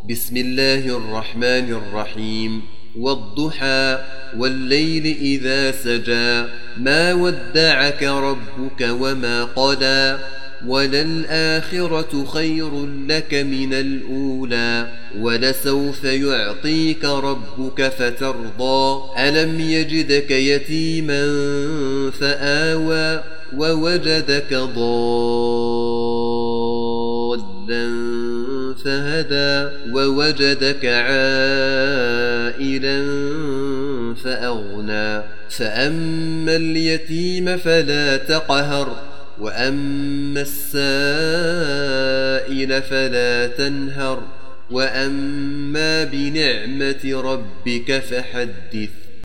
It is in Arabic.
بسم الله الرحمن الرحيم. والضحى والليل إذا سجى ما ودعك ربك وما قلى وللآخرة خير لك من الأولى ولسوف يعطيك ربك فترضى ألم يجدك يتيما فآوى ووجدك ضالا فهدى ووجدك عائلا فأغنى فأما اليتيم فلا تقهر وأما السائل فلا تنهر وأما بنعمة ربك فحدث.